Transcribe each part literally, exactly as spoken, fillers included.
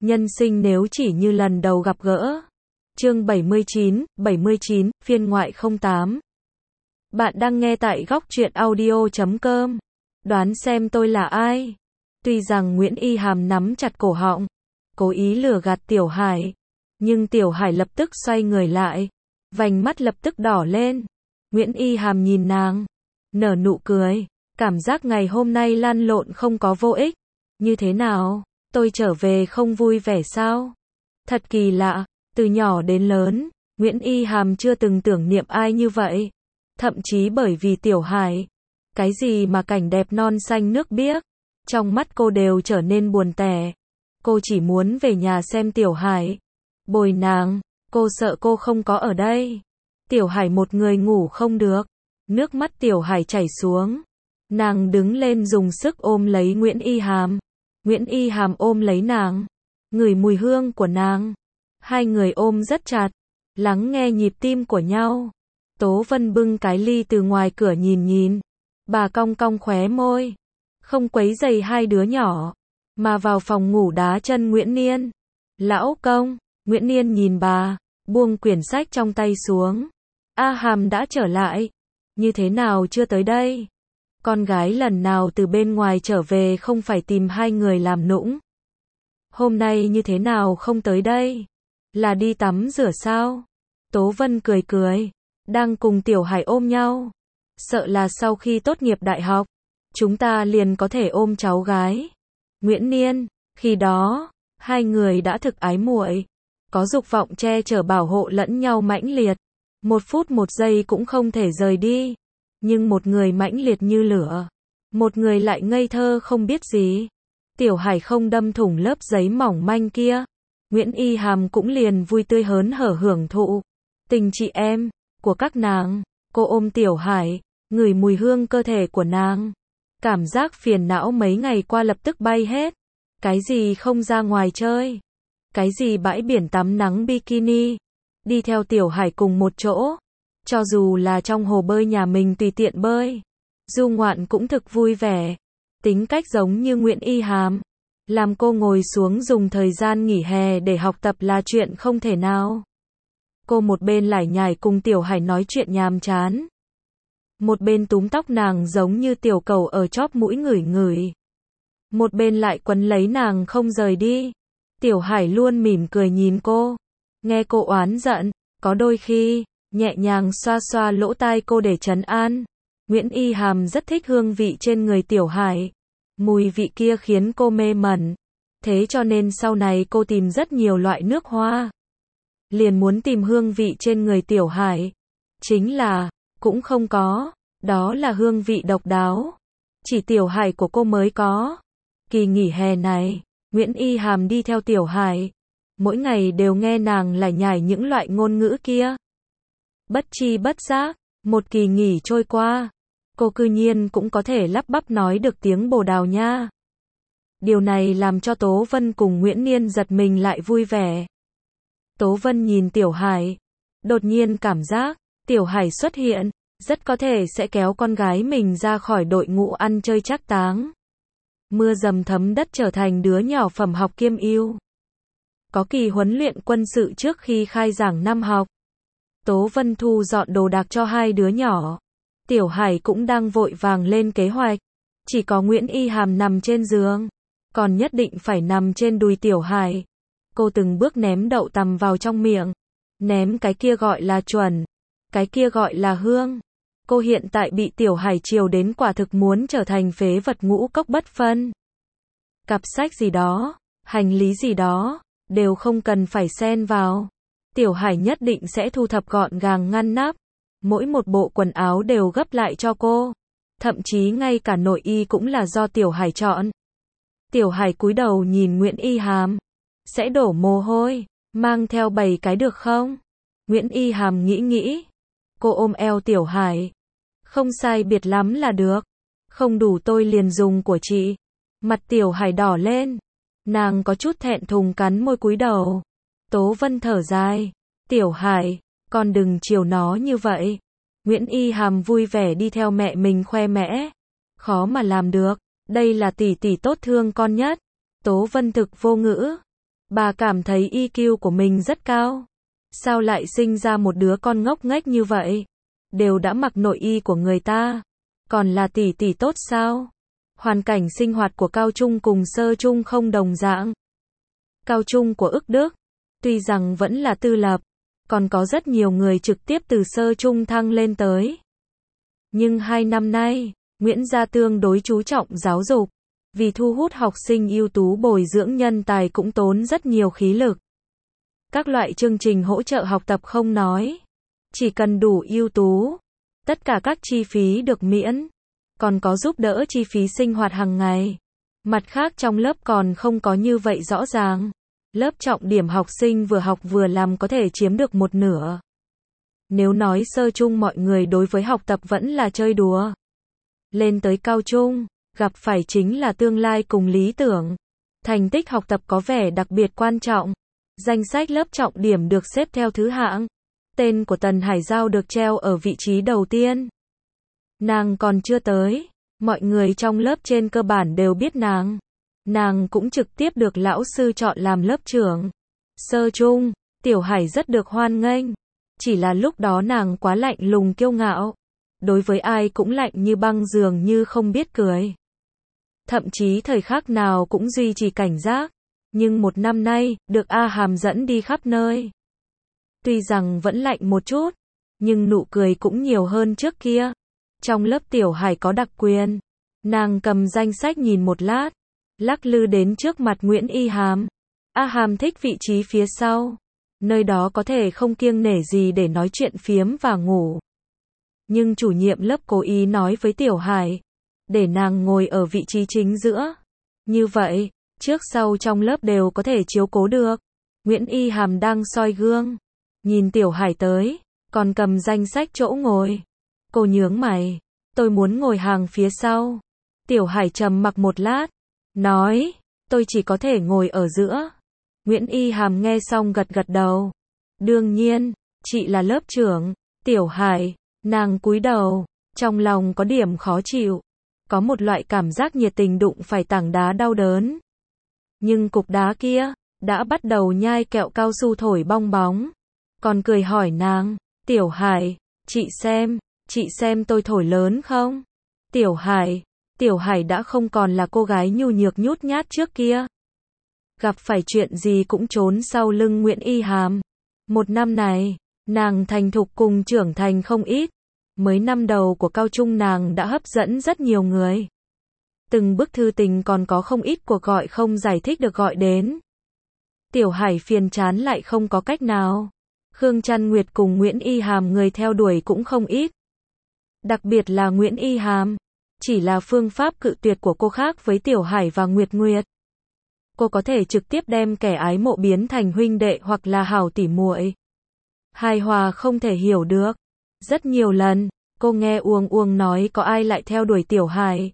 Nhân sinh nếu chỉ như lần đầu gặp gỡ. Chương bảy mươi chín, bảy mươi chín, phiên ngoại không tám. Bạn đang nghe tại góc truyện audio chấm com. Đoán xem tôi là ai? Tuy rằng Nguyễn Y Hàm nắm chặt cổ họng, cố ý lừa gạt Tiểu Hải, nhưng Tiểu Hải lập tức xoay người lại, vành mắt lập tức đỏ lên. Nguyễn Y Hàm nhìn nàng, nở nụ cười, cảm giác ngày hôm nay lăn lộn không có vô ích. Như thế nào? Tôi trở về không vui vẻ sao? Thật kỳ lạ, từ nhỏ đến lớn, Nguyễn Y Hàm chưa từng tưởng niệm ai như vậy. Thậm chí bởi vì Tiểu Hải, cái gì mà cảnh đẹp non xanh nước biếc, trong mắt cô đều trở nên buồn tẻ. Cô chỉ muốn về nhà xem Tiểu Hải, bồi nàng, cô sợ cô không có ở đây. Tiểu Hải một người ngủ không được, nước mắt Tiểu Hải chảy xuống. Nàng đứng lên dùng sức ôm lấy Nguyễn Y Hàm. Nguyễn Y Hàm ôm lấy nàng, ngửi mùi hương của nàng. Hai người ôm rất chặt, lắng nghe nhịp tim của nhau. Tố Vân bưng cái ly từ ngoài cửa nhìn nhìn. Bà cong cong khóe môi, không quấy rầy hai đứa nhỏ, mà vào phòng ngủ đá chân Nguyễn Niên. Lão công, Nguyễn Niên nhìn bà, buông quyển sách trong tay xuống. A Hàm đã trở lại. Như thế nào chưa tới đây? Con gái lần nào từ bên ngoài trở về không phải tìm hai người làm nũng. Hôm nay như thế nào không tới đây? Là đi tắm rửa sao? Tố Vân cười cười, đang cùng Tiểu Hải ôm nhau. Sợ là sau khi tốt nghiệp đại học, chúng ta liền có thể ôm cháu gái. Nguyễn Niên, khi đó, hai người đã thực ái muội, có dục vọng che chở bảo hộ lẫn nhau mãnh liệt. Một phút một giây cũng không thể rời đi. Nhưng một người mãnh liệt như lửa, một người lại ngây thơ không biết gì. Tiểu Hải không đâm thủng lớp giấy mỏng manh kia. Nguyễn Y Hàm cũng liền vui tươi hớn hở hưởng thụ tình chị em của các nàng. Cô ôm Tiểu Hải, ngửi mùi hương cơ thể của nàng. Cảm giác phiền não mấy ngày qua lập tức bay hết. Cái gì không ra ngoài chơi, cái gì bãi biển tắm nắng bikini, đi theo Tiểu Hải cùng một chỗ. Cho dù là trong hồ bơi nhà mình tùy tiện bơi, du ngoạn cũng thực vui vẻ. Tính cách giống như Nguyễn Y Hàm, làm cô ngồi xuống dùng thời gian nghỉ hè để học tập là chuyện không thể nào. Cô một bên lải nhải cùng Tiểu Hải nói chuyện nhàm chán, một bên túm tóc nàng giống như tiểu cầu ở chóp mũi ngửi ngửi, một bên lại quấn lấy nàng không rời đi. Tiểu Hải luôn mỉm cười nhìn cô, nghe cô oán giận, có đôi khi nhẹ nhàng xoa xoa lỗ tai cô để trấn an. Nguyễn Y Hàm rất thích hương vị trên người Tiểu Hải. Mùi vị kia khiến cô mê mẩn. Thế cho nên sau này cô tìm rất nhiều loại nước hoa. Liền muốn tìm hương vị trên người Tiểu Hải. Chính là, cũng không có. Đó là hương vị độc đáo. Chỉ Tiểu Hải của cô mới có. Kỳ nghỉ hè này, Nguyễn Y Hàm đi theo Tiểu Hải. Mỗi ngày đều nghe nàng lải nhải những loại ngôn ngữ kia. Bất chi bất giác, một kỳ nghỉ trôi qua, cô cư nhiên cũng có thể lắp bắp nói được tiếng Bồ Đào Nha. Điều này làm cho Tố Vân cùng Nguyễn Niên giật mình lại vui vẻ. Tố Vân nhìn Tiểu Hải, đột nhiên cảm giác, Tiểu Hải xuất hiện, rất có thể sẽ kéo con gái mình ra khỏi đội ngũ ăn chơi trác táng. Mưa dầm thấm đất trở thành đứa nhỏ phẩm học kiêm ưu. Có kỳ huấn luyện quân sự trước khi khai giảng năm học. Tố Vân thu dọn đồ đạc cho hai đứa nhỏ. Tiểu Hải cũng đang vội vàng lên kế hoạch. Chỉ có Nguyễn Y Hàm nằm trên giường, còn nhất định phải nằm trên đùi Tiểu Hải. Cô từng bước ném đậu tằm vào trong miệng. Ném cái kia gọi là chuẩn, cái kia gọi là hương. Cô hiện tại bị Tiểu Hải chiều đến quả thực muốn trở thành phế vật ngũ cốc bất phân. Cặp sách gì đó, hành lý gì đó, đều không cần phải xen vào. Tiểu Hải nhất định sẽ thu thập gọn gàng ngăn nắp. Mỗi một bộ quần áo đều gấp lại cho cô. Thậm chí ngay cả nội y cũng là do Tiểu Hải chọn. Tiểu Hải cúi đầu nhìn Nguyễn Y Hàm. Sẽ đổ mồ hôi, mang theo bảy cái được không? Nguyễn Y Hàm nghĩ nghĩ. Cô ôm eo Tiểu Hải. Không sai biệt lắm là được. Không đủ tôi liền dùng của chị. Mặt Tiểu Hải đỏ lên. Nàng có chút thẹn thùng cắn môi cúi đầu. Tố Vân thở dài. Tiểu Hải, con đừng chiều nó như vậy. Nguyễn Y Hàm vui vẻ đi theo mẹ mình khoe mẽ. Khó mà làm được. Đây là tỷ tỷ tốt thương con nhất. Tố Vân thực vô ngữ. Bà cảm thấy i kiu của mình rất cao. Sao lại sinh ra một đứa con ngốc nghếch như vậy? Đều đã mặc nội y của người ta. Còn là tỷ tỷ tốt sao? Hoàn cảnh sinh hoạt của Cao Trung cùng Sơ Trung không đồng dạng. Cao Trung của ức Đức, tuy rằng vẫn là tư lập, còn có rất nhiều người trực tiếp từ Sơ Trung thăng lên tới. Nhưng hai năm nay, Nguyễn Gia tương đối chú trọng giáo dục. Vì thu hút học sinh ưu tú bồi dưỡng nhân tài cũng tốn rất nhiều khí lực. Các loại chương trình hỗ trợ học tập không nói. Chỉ cần đủ ưu tú, tất cả các chi phí được miễn. Còn có giúp đỡ chi phí sinh hoạt hàng ngày. Mặt khác trong lớp còn không có như vậy rõ ràng. Lớp trọng điểm học sinh vừa học vừa làm có thể chiếm được một nửa. Nếu nói Sơ Trung mọi người đối với học tập vẫn là chơi đùa. Lên tới Cao Trung, gặp phải chính là tương lai cùng lý tưởng. Thành tích học tập có vẻ đặc biệt quan trọng. Danh sách lớp trọng điểm được xếp theo thứ hạng. Tên của Tần Hải Giao được treo ở vị trí đầu tiên. Nàng còn chưa tới. Mọi người trong lớp trên cơ bản đều biết nàng. Nàng cũng trực tiếp được lão sư chọn làm lớp trưởng. Sơ Trung, Tiểu Hải rất được hoan nghênh. Chỉ là lúc đó nàng quá lạnh lùng kiêu ngạo. Đối với ai cũng lạnh như băng dường như không biết cười. Thậm chí thời khắc nào cũng duy trì cảnh giác. Nhưng một năm nay, được A Hàm dẫn đi khắp nơi. Tuy rằng vẫn lạnh một chút, nhưng nụ cười cũng nhiều hơn trước kia. Trong lớp Tiểu Hải có đặc quyền. Nàng cầm danh sách nhìn một lát, lắc lư đến trước mặt Nguyễn Y Hàm. A Hàm thích vị trí phía sau. Nơi đó có thể không kiêng nể gì để nói chuyện phiếm và ngủ. Nhưng chủ nhiệm lớp cố ý nói với Tiểu Hải, để nàng ngồi ở vị trí chính giữa. Như vậy, trước sau trong lớp đều có thể chiếu cố được. Nguyễn Y Hàm đang soi gương. Nhìn Tiểu Hải tới, còn cầm danh sách chỗ ngồi. Cô nhướng mày, tôi muốn ngồi hàng phía sau. Tiểu Hải trầm mặc một lát, nói, tôi chỉ có thể ngồi ở giữa. Nguyễn Y Hàm nghe xong gật gật đầu. Đương nhiên, chị là lớp trưởng. Tiểu Hải, nàng cúi đầu, trong lòng có điểm khó chịu. Có một loại cảm giác nhiệt tình đụng phải tảng đá đau đớn. Nhưng cục đá kia, đã bắt đầu nhai kẹo cao su thổi bong bóng. Còn cười hỏi nàng, Tiểu Hải, chị xem, chị xem tôi thổi lớn không? Tiểu Hải, Tiểu Hải đã không còn là cô gái nhu nhược nhút nhát trước kia. Gặp phải chuyện gì cũng trốn sau lưng Nguyễn Y Hàm. Một năm này, nàng thành thục cùng trưởng thành không ít. Mới năm đầu của Cao Trung nàng đã hấp dẫn rất nhiều người. Từng bức thư tình còn có không ít cuộc gọi không giải thích được gọi đến. Tiểu Hải phiền chán lại không có cách nào. Khương Trăn Nguyệt cùng Nguyễn Y Hàm người theo đuổi cũng không ít. Đặc biệt là Nguyễn Y Hàm. Chỉ là phương pháp cự tuyệt của cô khác với Tiểu Hải và Nguyệt Nguyệt. Cô có thể trực tiếp đem kẻ ái mộ biến thành huynh đệ hoặc là hảo tỉ muội. Hài hòa không thể hiểu được. Rất nhiều lần, cô nghe Uông Uông nói có ai lại theo đuổi Tiểu Hải.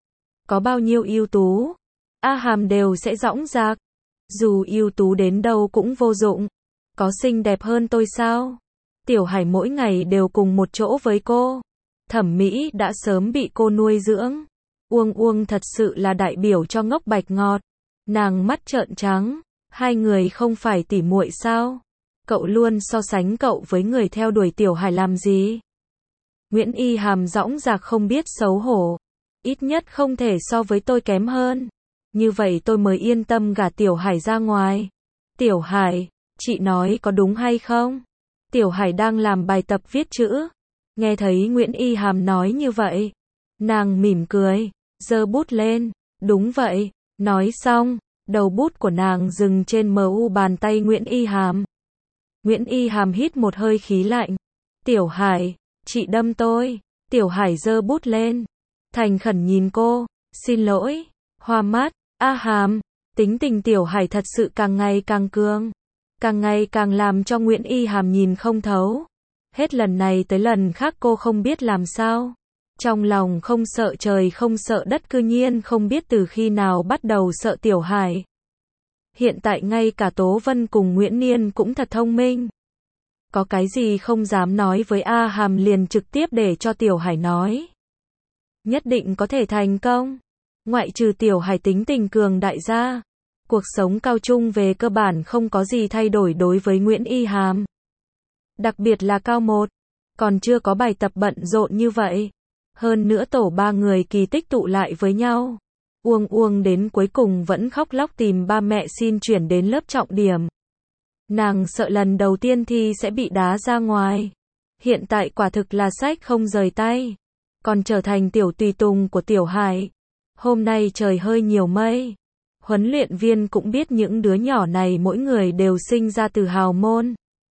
Có bao nhiêu ưu tú, A Hàm đều sẽ dõng dạc. Dù ưu tú đến đâu cũng vô dụng. Có xinh đẹp hơn tôi sao? Tiểu Hải mỗi ngày đều cùng một chỗ với cô. Thẩm mỹ đã sớm bị cô nuôi dưỡng. Uông Uông thật sự là đại biểu cho ngốc bạch ngọt. Nàng mắt trợn trắng. Hai người không phải tỉ muội sao? Cậu luôn so sánh cậu với người theo đuổi Tiểu Hải làm gì? Nguyễn Y Hàm dõng dạc không biết xấu hổ. Ít nhất không thể so với tôi kém hơn. Như vậy tôi mới yên tâm gả Tiểu Hải ra ngoài. Tiểu Hải, chị nói có đúng hay không? Tiểu Hải đang làm bài tập viết chữ. Nghe thấy Nguyễn Y Hàm nói như vậy. Nàng mỉm cười, giơ bút lên. Đúng vậy. Nói xong, đầu bút của nàng dừng trên mờ u bàn tay Nguyễn Y Hàm. Nguyễn Y Hàm hít một hơi khí lạnh. Tiểu Hải, chị đâm tôi. Tiểu Hải giơ bút lên. Thành khẩn nhìn cô. Xin lỗi. Hoa mắt. A Hàm. Tính tình Tiểu Hải thật sự càng ngày càng cương. Càng ngày càng làm cho Nguyễn Y Hàm nhìn không thấu. Hết lần này tới lần khác cô không biết làm sao. Trong lòng không sợ trời không sợ đất, cư nhiên không biết từ khi nào bắt đầu sợ Tiểu Hải. Hiện tại ngay cả Tố Vân cùng Nguyễn Niên cũng thật thông minh. Có cái gì không dám nói với A Hàm liền trực tiếp để cho Tiểu Hải nói. Nhất định có thể thành công. Ngoại trừ Tiểu Hải tính tình cường đại ra, Cuộc sống cao trung về cơ bản không có gì thay đổi đối với Nguyễn Y Hàm. Đặc biệt là cao một, còn chưa có bài tập bận rộn như vậy. Hơn nữa tổ ba người kỳ tích tụ lại với nhau. Uông Uông đến cuối cùng vẫn khóc lóc tìm ba mẹ xin chuyển đến lớp trọng điểm. Nàng sợ lần đầu tiên thi sẽ bị đá ra ngoài. Hiện tại quả thực là sách không rời tay. Còn trở thành tiểu tùy tùng của Tiểu Hải. Hôm nay trời hơi nhiều mây. Huấn luyện viên cũng biết những đứa nhỏ này mỗi người đều sinh ra từ hào môn.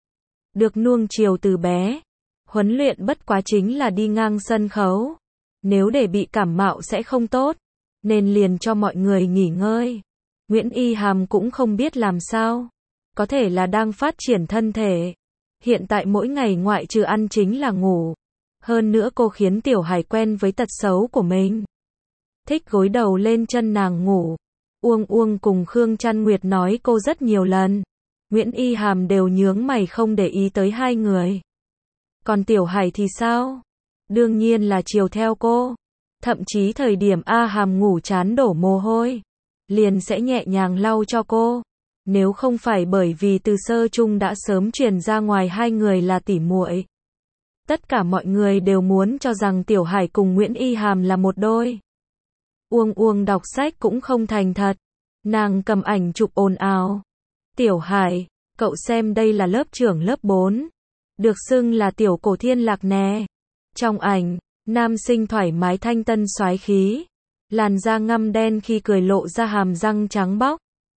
Được nuông chiều từ bé. Huấn luyện bất quá chính là đi ngang sân khấu. Nếu để bị cảm mạo sẽ không tốt. Nên liền cho mọi người nghỉ ngơi. Nguyễn Y Hàm cũng không biết làm sao. Có thể là đang phát triển thân thể. Hiện tại mỗi ngày ngoại trừ ăn chính là ngủ. Hơn nữa cô khiến Tiểu Hải quen với tật xấu của mình. Thích gối đầu lên chân nàng ngủ. Uông Uông cùng Khương Trăn Nguyệt nói cô rất nhiều lần. Nguyễn Y Hàm đều nhướng mày không để ý tới hai người. Còn Tiểu Hải thì sao? Đương nhiên là chiều theo cô. Thậm chí thời điểm A Hàm ngủ chán đổ mồ hôi, liền sẽ nhẹ nhàng lau cho cô. Nếu không phải bởi vì từ sơ chung đã sớm truyền ra ngoài hai người là tỉ muội. Tất cả mọi người đều muốn cho rằng Tiểu Hải cùng Nguyễn Y Hàm là một đôi. Uông Uông đọc sách cũng không thành thật. Nàng cầm ảnh chụp ồn ào. Tiểu Hải, cậu xem đây là lớp trưởng lớp bốn. Được xưng là tiểu cổ thiên lạc nè. Trong ảnh, nam sinh thoải mái thanh tân soái khí. Làn da ngăm đen khi cười lộ ra hàm răng trắng bóc.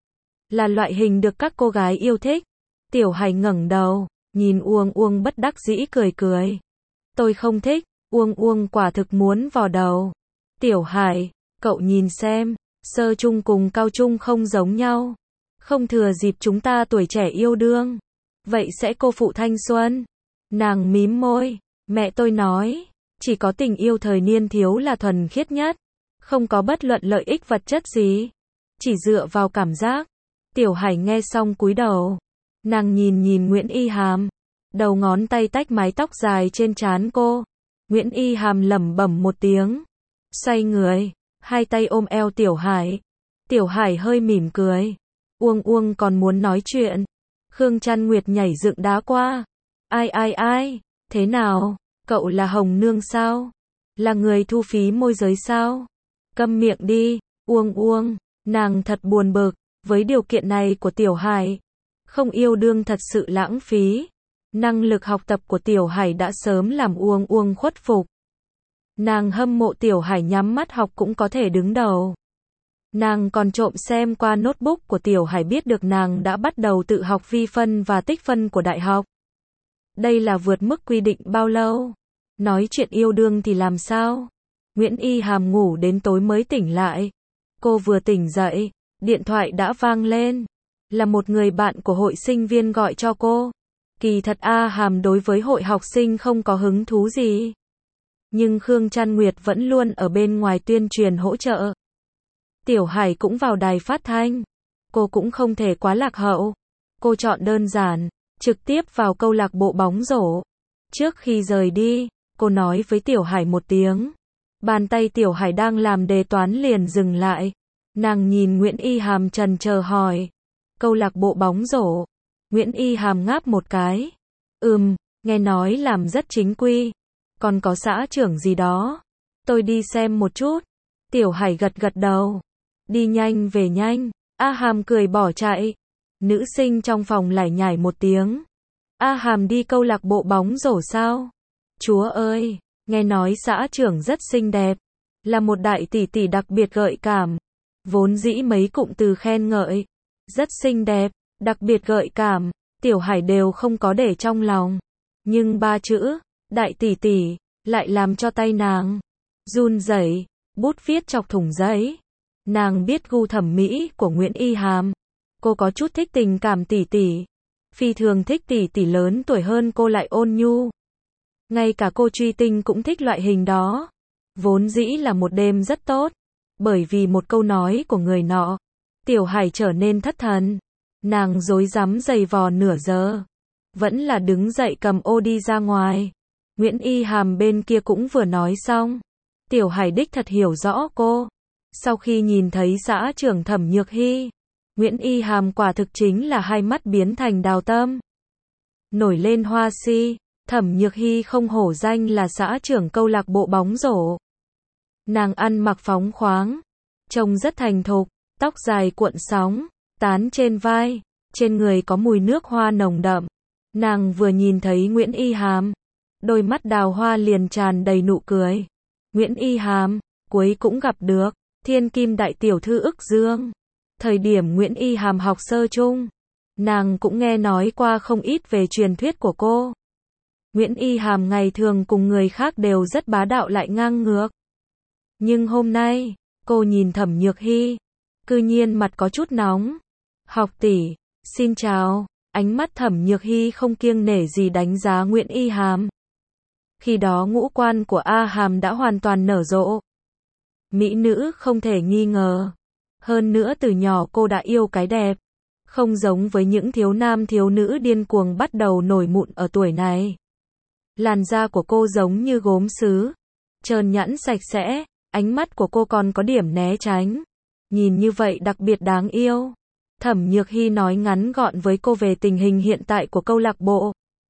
Là loại hình được các cô gái yêu thích. Tiểu Hải ngẩng đầu, nhìn Uông Uông bất đắc dĩ cười cười. Tôi không thích. Uông Uông quả thực muốn vò đầu. Tiểu Hải, cậu nhìn xem, sơ trung cùng cao trung không giống nhau. Không thừa dịp chúng ta tuổi trẻ yêu đương. Vậy sẽ cô phụ thanh xuân. Nàng mím môi. Mẹ tôi nói, chỉ có tình yêu thời niên thiếu là thuần khiết nhất. Không có bất luận lợi ích vật chất gì. Chỉ dựa vào cảm giác. Tiểu Hải nghe xong cúi đầu. Nàng nhìn nhìn Nguyễn Y Hàm. Đầu ngón tay tách mái tóc dài trên trán cô. Nguyễn Y Hàm lẩm bẩm một tiếng. Xoay người. Hai tay ôm eo Tiểu Hải. Tiểu Hải hơi mỉm cười. Uông Uông còn muốn nói chuyện. Khương Trăn Nguyệt nhảy dựng đá qua. Ai ai ai, thế nào, cậu là Hồng Nương sao? Là người thu phí môi giới sao? Câm miệng đi, Uông Uông, nàng thật buồn bực, với điều kiện này của Tiểu Hải. Không yêu đương thật sự lãng phí. Năng lực học tập của Tiểu Hải đã sớm làm Uông Uông khuất phục. Nàng hâm mộ Tiểu Hải nhắm mắt học cũng có thể đứng đầu. Nàng còn trộm xem qua notebook của Tiểu Hải biết được nàng đã bắt đầu tự học vi phân và tích phân của đại học. Đây là vượt mức quy định bao lâu? Nói chuyện yêu đương thì làm sao? Nguyễn Y Hàm ngủ đến tối mới tỉnh lại. Cô vừa tỉnh dậy, điện thoại đã vang lên. Là một người bạn của hội sinh viên gọi cho cô. Kỳ thật A Hàm đối với hội học sinh không có hứng thú gì. Nhưng Khương Trăn Nguyệt vẫn luôn ở bên ngoài tuyên truyền hỗ trợ. Tiểu Hải cũng vào đài phát thanh. Cô cũng không thể quá lạc hậu. Cô chọn đơn giản, trực tiếp vào câu lạc bộ bóng rổ. Trước khi rời đi, cô nói với Tiểu Hải một tiếng. Bàn tay Tiểu Hải đang làm đề toán liền dừng lại. Nàng nhìn Nguyễn Y Hàm trần chờ hỏi. Câu lạc bộ bóng rổ. Nguyễn Y Hàm ngáp một cái. Ừm, nghe nói làm rất chính quy. Còn có xã trưởng gì đó. Tôi đi xem một chút. Tiểu Hải gật gật đầu. Đi nhanh về nhanh. A Hàm cười bỏ chạy. Nữ sinh trong phòng lải nhải một tiếng. A Hàm đi câu lạc bộ bóng rổ sao? Chúa ơi, nghe nói xã trưởng rất xinh đẹp. Là một đại tỷ tỷ đặc biệt gợi cảm. Vốn dĩ mấy cụm từ khen ngợi. Rất xinh đẹp, đặc biệt gợi cảm. Tiểu Hải đều không có để trong lòng. Nhưng ba chữ, đại tỷ tỷ, lại làm cho tay nàng run rẩy. Bút viết chọc thủng giấy. Nàng biết gu thẩm mỹ của Nguyễn Y Hàm. Cô có chút thích tình cảm tỷ tỷ. Phi thường thích tỷ tỷ lớn tuổi hơn cô lại ôn nhu. Ngay cả cô Truy Tinh cũng thích loại hình đó. Vốn dĩ là một đêm rất tốt. Bởi vì một câu nói của người nọ. Tiểu Hải trở nên thất thần. Nàng rối rắm giày vò nửa giờ. Vẫn là đứng dậy cầm ô đi ra ngoài. Nguyễn Y Hàm bên kia cũng vừa nói xong. Tiểu Hải đích thật hiểu rõ cô. Sau khi nhìn thấy xã trưởng Thẩm Nhược Hy, Nguyễn Y Hàm quả thực chính là hai mắt biến thành đào tâm. Nổi lên hoa si, Thẩm Nhược Hy không hổ danh là xã trưởng câu lạc bộ bóng rổ. Nàng ăn mặc phóng khoáng, trông rất thành thục, tóc dài cuộn sóng, tán trên vai, trên người có mùi nước hoa nồng đậm. Nàng vừa nhìn thấy Nguyễn Y Hàm, đôi mắt đào hoa liền tràn đầy nụ cười. Nguyễn Y Hàm, cuối cũng gặp được, thiên kim đại tiểu thư ức dương. Thời điểm Nguyễn Y Hàm học sơ chung, nàng cũng nghe nói qua không ít về truyền thuyết của cô. Nguyễn Y Hàm ngày thường cùng người khác đều rất bá đạo lại ngang ngược. Nhưng hôm nay, cô nhìn Thẩm Nhược Hy, cư nhiên mặt có chút nóng. Học tỷ, xin chào. Ánh mắt Thẩm Nhược Hy không kiêng nể gì đánh giá Nguyễn Y Hàm. Khi đó ngũ quan của A Hàm đã hoàn toàn nở rộ. Mỹ nữ không thể nghi ngờ. Hơn nữa từ nhỏ cô đã yêu cái đẹp. Không giống với những thiếu nam thiếu nữ điên cuồng bắt đầu nổi mụn ở tuổi này. Làn da của cô giống như gốm sứ, trơn nhẵn sạch sẽ, ánh mắt của cô còn có điểm né tránh. Nhìn như vậy đặc biệt đáng yêu. Thẩm Nhược Hy nói ngắn gọn với cô về tình hình hiện tại của câu lạc bộ.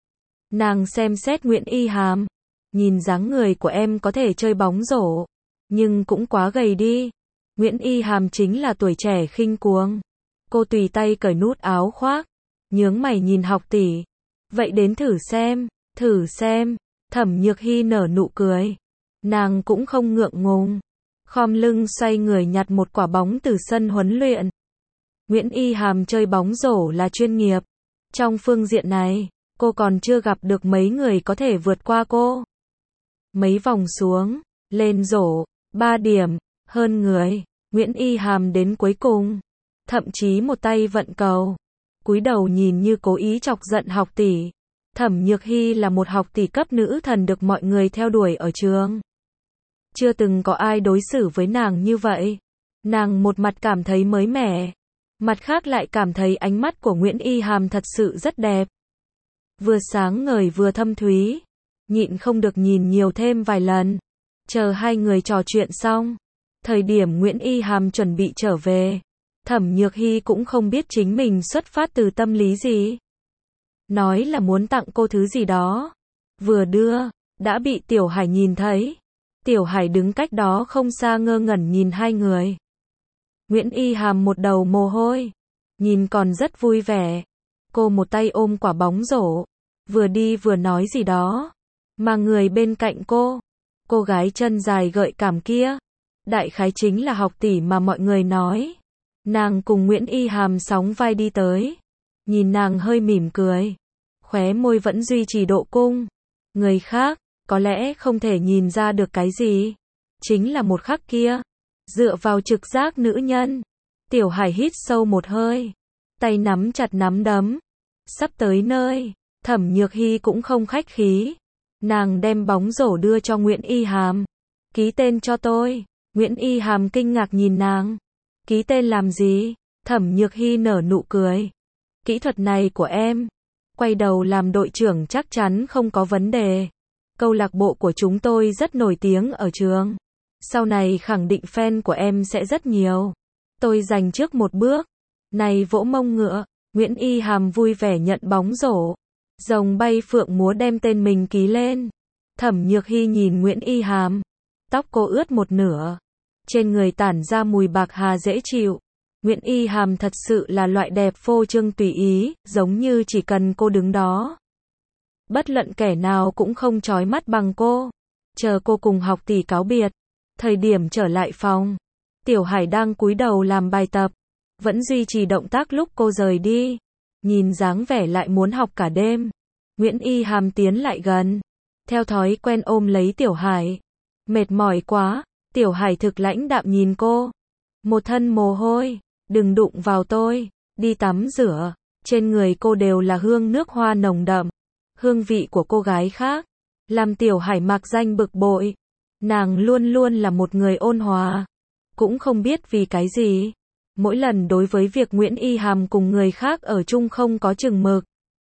Nàng xem xét Nguyễn Y Hàm, nhìn dáng người của em có thể chơi bóng rổ, nhưng cũng quá gầy đi. Nguyễn Y Hàm chính là tuổi trẻ khinh cuồng. Cô tùy tay cởi nút áo khoác, nhướng mày nhìn học tỷ. Vậy đến thử xem, thử xem. Thẩm Nhược Hy nở nụ cười. Nàng cũng không ngượng ngùng, khom lưng xoay người nhặt một quả bóng từ sân huấn luyện. Nguyễn Y Hàm chơi bóng rổ là chuyên nghiệp. Trong phương diện này, cô còn chưa gặp được mấy người có thể vượt qua cô. Mấy vòng xuống, lên rổ, ba điểm, hơn người, Nguyễn Y Hàm đến cuối cùng. Thậm chí một tay vận cầu, cúi đầu nhìn như cố ý chọc giận học tỷ. Thẩm Nhược Hy là một học tỷ cấp nữ thần được mọi người theo đuổi ở trường. Chưa từng có ai đối xử với nàng như vậy. Nàng một mặt cảm thấy mới mẻ, mặt khác lại cảm thấy ánh mắt của Nguyễn Y Hàm thật sự rất đẹp. Vừa sáng ngời vừa thâm thúy, nhịn không được nhìn nhiều thêm vài lần. Chờ hai người trò chuyện xong, thời điểm Nguyễn Y Hàm chuẩn bị trở về, Thẩm Nhược Hy cũng không biết chính mình xuất phát từ tâm lý gì. Nói là muốn tặng cô thứ gì đó. Vừa đưa, đã bị Tiểu Hải nhìn thấy. Tiểu Hải đứng cách đó không xa ngơ ngẩn nhìn hai người. Nguyễn Y Hàm một đầu mồ hôi, nhìn còn rất vui vẻ. Cô một tay ôm quả bóng rổ, vừa đi vừa nói gì đó. Mà người bên cạnh cô, cô gái chân dài gợi cảm kia, đại khái chính là học tỷ mà mọi người nói. Nàng cùng Nguyễn Y Hàm sóng vai đi tới. Nhìn nàng hơi mỉm cười, khóe môi vẫn duy trì độ cung. Người khác, có lẽ không thể nhìn ra được cái gì. Chính là một khắc kia, dựa vào trực giác nữ nhân. Tiểu Hải hít sâu một hơi, tay nắm chặt nắm đấm. Sắp tới nơi, Thẩm Nhược Hy cũng không khách khí. Nàng đem bóng rổ đưa cho Nguyễn Y Hàm. Ký tên cho tôi. Nguyễn Y Hàm kinh ngạc nhìn nàng. Ký tên làm gì? Thẩm Nhược Hy nở nụ cười. Kỹ thuật này của em, quay đầu làm đội trưởng chắc chắn không có vấn đề. Câu lạc bộ của chúng tôi rất nổi tiếng ở trường. Sau này khẳng định fan của em sẽ rất nhiều. Tôi giành trước một bước. Này vỗ mông ngựa. Nguyễn Y Hàm vui vẻ nhận bóng rổ. Rồng bay phượng múa đem tên mình ký lên. Thẩm Nhược Hy nhìn Nguyễn Y Hàm. Tóc cô ướt một nửa. Trên người tản ra mùi bạc hà dễ chịu. Nguyễn Y Hàm thật sự là loại đẹp phô trương tùy ý, giống như chỉ cần cô đứng đó, bất luận kẻ nào cũng không chói mắt bằng cô. Chờ cô cùng học tỷ cáo biệt, thời điểm trở lại phòng, Tiểu Hải đang cúi đầu làm bài tập, vẫn duy trì động tác lúc cô rời đi. Nhìn dáng vẻ lại muốn học cả đêm. Nguyễn Y Hàm tiến lại gần, theo thói quen ôm lấy Tiểu Hải. Mệt mỏi quá. Tiểu Hải thực lãnh đạm nhìn cô. Một thân mồ hôi. Đừng đụng vào tôi. Đi tắm rửa. Trên người cô đều là hương nước hoa nồng đậm. Hương vị của cô gái khác. Làm Tiểu Hải mạc danh bực bội. Nàng luôn luôn là một người ôn hòa. Cũng không biết vì cái gì. Mỗi lần đối với việc Nguyễn Y Hàm cùng người khác ở chung không có chừng mực,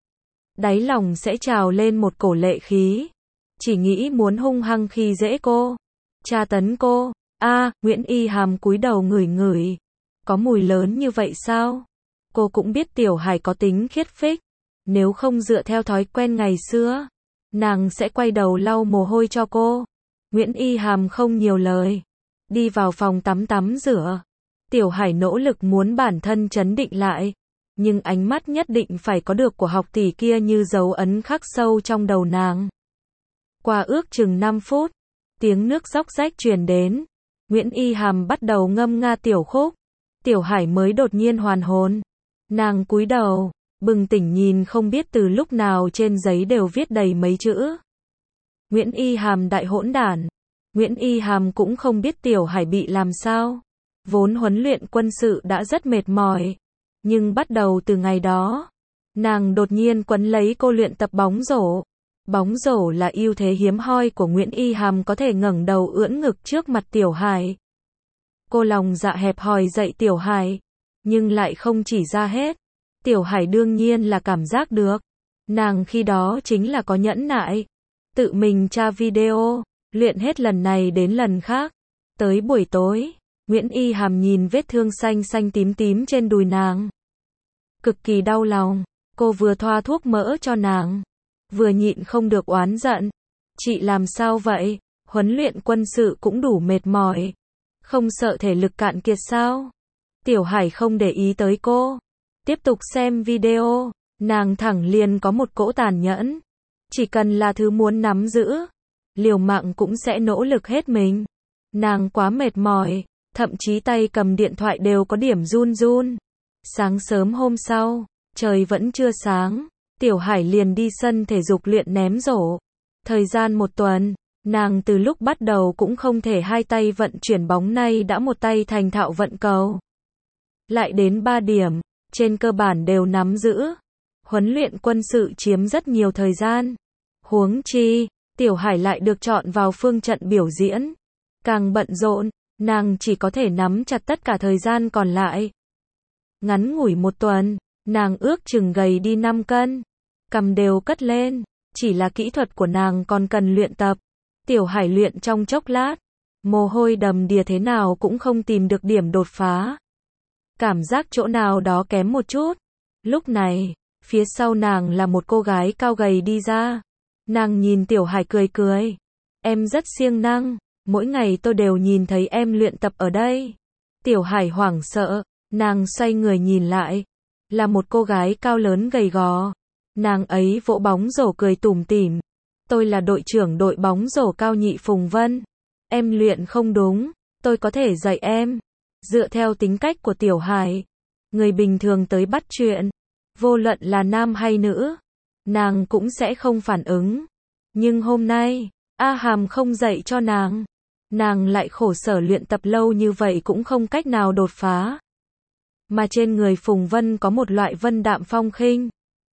đáy lòng sẽ trào lên một cổ lệ khí. Chỉ nghĩ muốn hung hăng khi dễ cô. Tra tấn cô. A, à, Nguyễn Y Hàm cúi đầu ngửi ngửi. Có mùi lớn như vậy sao? Cô cũng biết Tiểu Hải có tính khiết phích. Nếu không dựa theo thói quen ngày xưa, nàng sẽ quay đầu lau mồ hôi cho cô. Nguyễn Y Hàm không nhiều lời. Đi vào phòng tắm tắm rửa. Tiểu Hải nỗ lực muốn bản thân trấn định lại. Nhưng ánh mắt nhất định phải có được của học tỷ kia như dấu ấn khắc sâu trong đầu nàng. Qua ước chừng năm phút, tiếng nước róc rách truyền đến. Nguyễn Y Hàm bắt đầu ngâm nga tiểu khúc. Tiểu Hải mới đột nhiên hoàn hồn. Nàng cúi đầu, bừng tỉnh nhìn không biết từ lúc nào trên giấy đều viết đầy mấy chữ. Nguyễn Y Hàm đại hỗn đản. Nguyễn Y Hàm cũng không biết Tiểu Hải bị làm sao. Vốn huấn luyện quân sự đã rất mệt mỏi. Nhưng bắt đầu từ ngày đó, nàng đột nhiên quấn lấy cô luyện tập bóng rổ. Bóng rổ là ưu thế hiếm hoi của Nguyễn Y Hàm, có thể ngẩng đầu ưỡn ngực trước mặt Tiểu Hải. Cô lòng dạ hẹp hòi dạy Tiểu Hải, nhưng lại không chỉ ra hết. Tiểu Hải đương nhiên là cảm giác được. Nàng khi đó chính là có nhẫn nại. Tự mình tra video, luyện hết lần này đến lần khác. Tới buổi tối, Nguyễn Y Hàm nhìn vết thương xanh xanh tím tím trên đùi nàng. Cực kỳ đau lòng, cô vừa thoa thuốc mỡ cho nàng, vừa nhịn không được oán giận. Chị làm sao vậy? Huấn luyện quân sự cũng đủ mệt mỏi. Không sợ thể lực cạn kiệt sao? Tiểu Hải không để ý tới cô. Tiếp tục xem video, nàng thẳng liền có một cỗ tàn nhẫn. Chỉ cần là thứ muốn nắm giữ, liều mạng cũng sẽ nỗ lực hết mình. Nàng quá mệt mỏi, thậm chí tay cầm điện thoại đều có điểm run run. Sáng sớm hôm sau, trời vẫn chưa sáng, Tiểu Hải liền đi sân thể dục luyện ném rổ. Thời gian một tuần, nàng từ lúc bắt đầu cũng không thể hai tay vận chuyển bóng, nay đã một tay thành thạo vận cầu. Lại đến ba điểm, trên cơ bản đều nắm giữ. Huấn luyện quân sự chiếm rất nhiều thời gian. Huống chi, Tiểu Hải lại được chọn vào phương trận biểu diễn. Càng bận rộn, nàng chỉ có thể nắm chặt tất cả thời gian còn lại. Ngắn ngủi một tuần, nàng ước chừng gầy đi năm cân. Cằm đều cất lên, chỉ là kỹ thuật của nàng còn cần luyện tập. Tiểu Hải luyện trong chốc lát, mồ hôi đầm đìa thế nào cũng không tìm được điểm đột phá. Cảm giác chỗ nào đó kém một chút. Lúc này, phía sau nàng là một cô gái cao gầy đi ra. Nàng nhìn Tiểu Hải cười cười. Em rất siêng năng, mỗi ngày tôi đều nhìn thấy em luyện tập ở đây. Tiểu Hải hoảng sợ, nàng xoay người nhìn lại. Là một cô gái cao lớn gầy gò. Nàng ấy vỗ bóng rổ cười tủm tỉm. Tôi là đội trưởng đội bóng rổ Cao Nhị Phùng Vân. Em luyện không đúng, tôi có thể dạy em. Dựa theo tính cách của Tiểu Hải, người bình thường tới bắt chuyện, vô luận là nam hay nữ, nàng cũng sẽ không phản ứng. Nhưng hôm nay, A Hàm không dạy cho nàng. Nàng lại khổ sở luyện tập lâu như vậy cũng không cách nào đột phá. Mà trên người Phùng Vân có một loại vân đạm phong khinh,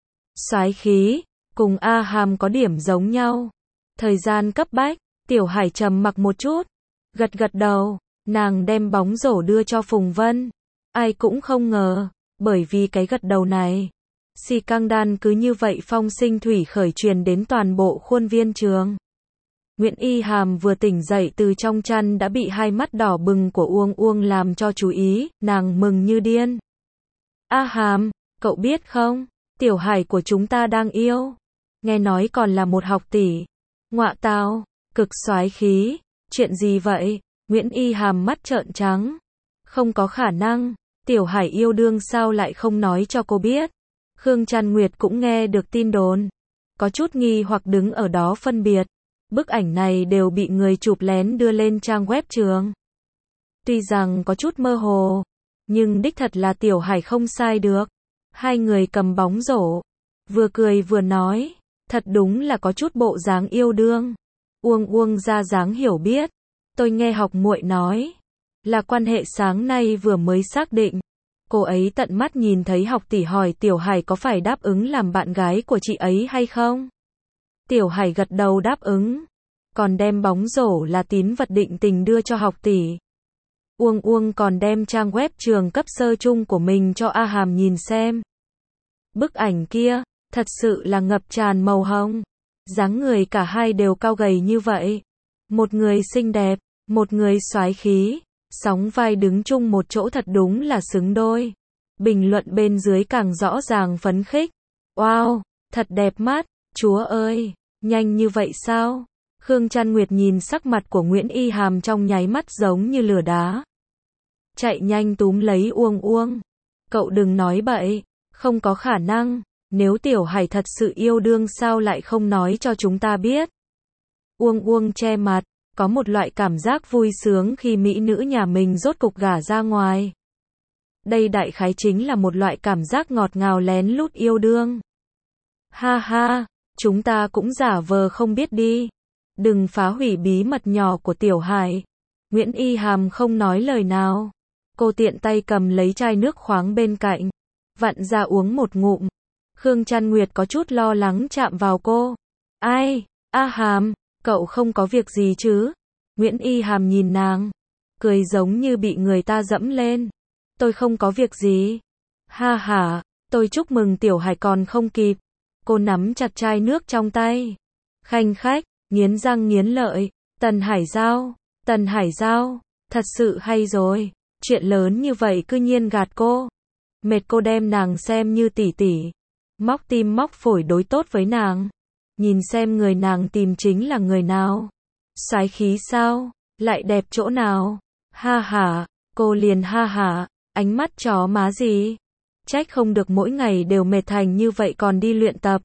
soái khí, cùng A Hàm có điểm giống nhau. Thời gian cấp bách, Tiểu Hải trầm mặc một chút, gật gật đầu, nàng đem bóng rổ đưa cho Phùng Vân. Ai cũng không ngờ, bởi vì cái gật đầu này, xì căng đan cứ như vậy phong sinh thủy khởi truyền đến toàn bộ khuôn viên trường. Nguyễn Y Hàm vừa tỉnh dậy từ trong chăn đã bị hai mắt đỏ bừng của Uông Uông làm cho chú ý, nàng mừng như điên. A Hàm, cậu biết không, Tiểu Hải của chúng ta đang yêu. Nghe nói còn là một học tỷ. Ngọa tào, cực soái khí, chuyện gì vậy? Nguyễn Y Hàm mắt trợn trắng. Không có khả năng, Tiểu Hải yêu đương sao lại không nói cho cô biết. Khương Trăn Nguyệt cũng nghe được tin đồn, có chút nghi hoặc đứng ở đó phân biệt. Bức ảnh này đều bị người chụp lén đưa lên trang web trường. Tuy rằng có chút mơ hồ, nhưng đích thật là Tiểu Hải không sai được. Hai người cầm bóng rổ, vừa cười vừa nói, thật đúng là có chút bộ dáng yêu đương. Uông Uông ra dáng hiểu biết. Tôi nghe học muội nói, là quan hệ sáng nay vừa mới xác định. Cô ấy tận mắt nhìn thấy học tỷ hỏi Tiểu Hải có phải đáp ứng làm bạn gái của chị ấy hay không. Tiểu Hải gật đầu đáp ứng, còn đem bóng rổ là tín vật định tình đưa cho học tỷ. Uông Uông còn đem trang web trường cấp sơ chung của mình cho A Hàm nhìn xem. Bức ảnh kia, thật sự là ngập tràn màu hồng. Dáng người cả hai đều cao gầy như vậy. Một người xinh đẹp, một người soái khí, sóng vai đứng chung một chỗ thật đúng là xứng đôi. Bình luận bên dưới càng rõ ràng phấn khích. Wow, thật đẹp mắt, chúa ơi, nhanh như vậy sao? Khương Trăn Nguyệt nhìn sắc mặt của Nguyễn Y Hàm trong nháy mắt giống như lửa đá. Chạy nhanh túm lấy Uông Uông. Cậu đừng nói bậy, không có khả năng, nếu Tiểu Hải thật sự yêu đương sao lại không nói cho chúng ta biết. Uông Uông che mặt, có một loại cảm giác vui sướng khi mỹ nữ nhà mình rốt cục gả ra ngoài. Đây đại khái chính là một loại cảm giác ngọt ngào lén lút yêu đương. Ha ha, chúng ta cũng giả vờ không biết đi. Đừng phá hủy bí mật nhỏ của Tiểu Hải. Nguyễn Y Hàm không nói lời nào. Cô tiện tay cầm lấy chai nước khoáng bên cạnh, vặn ra uống một ngụm. Khương Trăn Nguyệt có chút lo lắng chạm vào cô. Ai, A Hàm, cậu không có việc gì chứ? Nguyễn Y Hàm nhìn nàng, cười giống như bị người ta dẫm lên. Tôi không có việc gì. Ha ha, tôi chúc mừng Tiểu Hải còn không kịp. Cô nắm chặt chai nước trong tay. Khanh khách, nghiến răng nghiến lợi. Tần Hải Giao, Tần Hải Giao, thật sự hay rồi. Chuyện lớn như vậy cư nhiên gạt cô. Mệt cô đem nàng xem như tỷ tỷ. Móc tim móc phổi đối tốt với nàng. Nhìn xem người nàng tìm chính là người nào. Soái khí sao? Lại đẹp chỗ nào? Ha ha, cô liền ha ha, ánh mắt chó má gì? Trách không được mỗi ngày đều mệt thành như vậy còn đi luyện tập.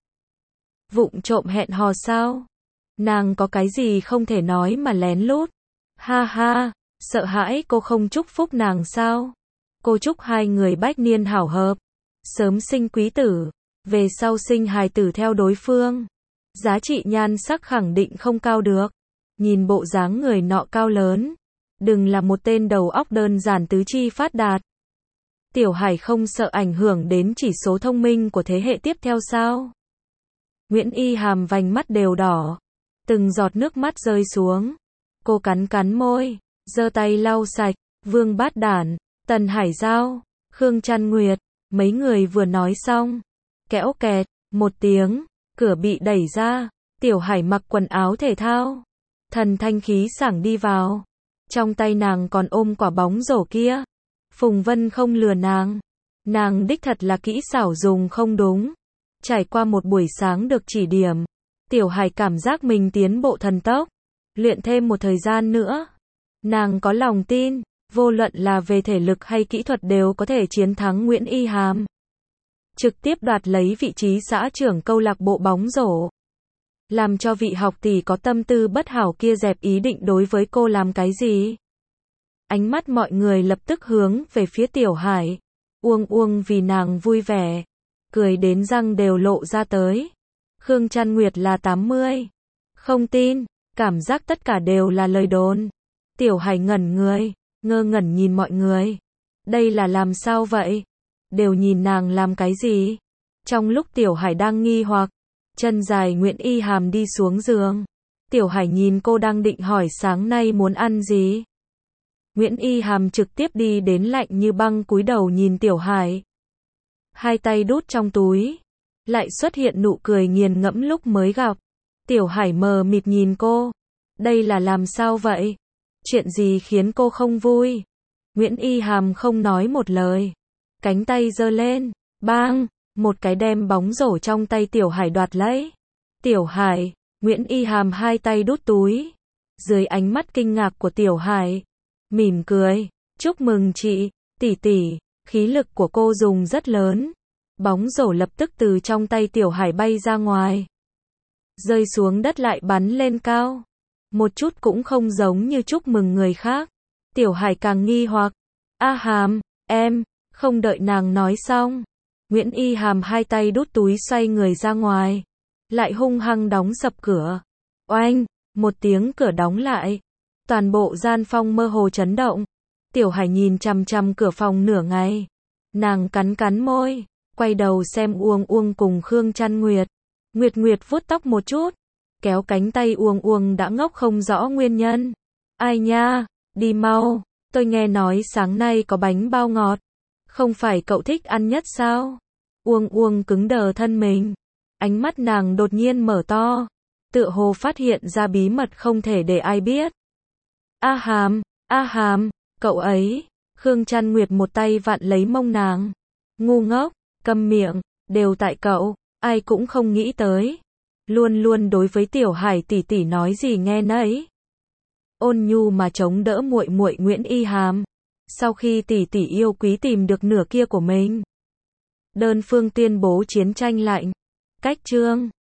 Vụng trộm hẹn hò sao? Nàng có cái gì không thể nói mà lén lút? Ha ha, sợ hãi cô không chúc phúc nàng sao? Cô chúc hai người bách niên hảo hợp, sớm sinh quý tử, về sau sinh hài tử theo đối phương. Giá trị nhan sắc khẳng định không cao được. Nhìn bộ dáng người nọ cao lớn, đừng là một tên đầu óc đơn giản tứ chi phát đạt. Tiểu Hải không sợ ảnh hưởng đến chỉ số thông minh của thế hệ tiếp theo sao? Nguyễn Y Hàm vành mắt đều đỏ, từng giọt nước mắt rơi xuống. Cô cắn cắn môi, giơ tay lau sạch. Vương Bát Đản, Tần Hải Giao, Khương Trăn Nguyệt, mấy người vừa nói xong, kẽo kẹt, một tiếng, cửa bị đẩy ra. Tiểu Hải mặc quần áo thể thao, thần thanh khí sảng đi vào. Trong tay nàng còn ôm quả bóng rổ kia. Phùng Vân không lừa nàng. Nàng đích thật là kỹ xảo dùng không đúng. Trải qua một buổi sáng được chỉ điểm, Tiểu Hải cảm giác mình tiến bộ thần tốc. Luyện thêm một thời gian nữa, nàng có lòng tin, vô luận là về thể lực hay kỹ thuật đều có thể chiến thắng Nguyễn Y Hàm. Trực tiếp đoạt lấy vị trí xã trưởng câu lạc bộ bóng rổ. Làm cho vị học tỷ có tâm tư bất hảo kia dẹp ý định đối với cô làm cái gì. Ánh mắt mọi người lập tức hướng về phía Tiểu Hải. Uông Uông vì nàng vui vẻ, cười đến răng đều lộ ra tới. Khương Trăn Nguyệt là tám mươi. Không tin, cảm giác tất cả đều là lời đồn. Tiểu Hải ngẩn người, ngơ ngẩn nhìn mọi người. Đây là làm sao vậy? Đều nhìn nàng làm cái gì? Trong lúc Tiểu Hải đang nghi hoặc, chân dài Nguyễn Y Hàm đi xuống giường. Tiểu Hải nhìn cô đang định hỏi sáng nay muốn ăn gì. Nguyễn Y Hàm trực tiếp đi đến lạnh như băng cúi đầu nhìn Tiểu Hải. Hai tay đút trong túi, lại xuất hiện nụ cười nghiền ngẫm lúc mới gặp. Tiểu Hải mờ mịt nhìn cô. Đây là làm sao vậy? Chuyện gì khiến cô không vui? Nguyễn Y Hàm không nói một lời. Cánh tay giơ lên, bang, một cái đem bóng rổ trong tay Tiểu Hải đoạt lấy. Tiểu Hải, Nguyễn Y Hàm hai tay đút túi. Dưới ánh mắt kinh ngạc của Tiểu Hải, mỉm cười, chúc mừng chị, tỷ tỷ, khí lực của cô dùng rất lớn. Bóng rổ lập tức từ trong tay Tiểu Hải bay ra ngoài. Rơi xuống đất lại bắn lên cao. Một chút cũng không giống như chúc mừng người khác. Tiểu Hải càng nghi hoặc. A Hàm, em, không đợi nàng nói xong. Nguyễn Y Hàm hai tay đút túi xoay người ra ngoài. Lại hung hăng đóng sập cửa. Oanh, một tiếng cửa đóng lại. Toàn bộ gian phòng mơ hồ chấn động. Tiểu Hải nhìn chằm chằm cửa phòng nửa ngày. Nàng cắn cắn môi, quay đầu xem Uông Uông cùng Khương Trăn Nguyệt. Nguyệt Nguyệt vuốt tóc một chút, kéo cánh tay Uông Uông đã ngốc không rõ nguyên nhân. Ai nha, đi mau, tôi nghe nói sáng nay có bánh bao ngọt. Không phải cậu thích ăn nhất sao? Uông Uông cứng đờ thân mình. Ánh mắt nàng đột nhiên mở to. Tựa hồ phát hiện ra bí mật không thể để ai biết. A Hàm, A Hàm, cậu ấy. Khương Trăn Nguyệt một tay vặn lấy mông nàng. Ngu ngốc, câm miệng, đều tại cậu, ai cũng không nghĩ tới. Luôn luôn đối với Tiểu Hải tỷ tỷ nói gì nghe nấy. Ôn nhu mà chống đỡ muội muội Nguyễn Y Hàm. Sau khi tỷ tỷ yêu quý tìm được nửa kia của mình, đơn phương tuyên bố chiến tranh lạnh. Cách chương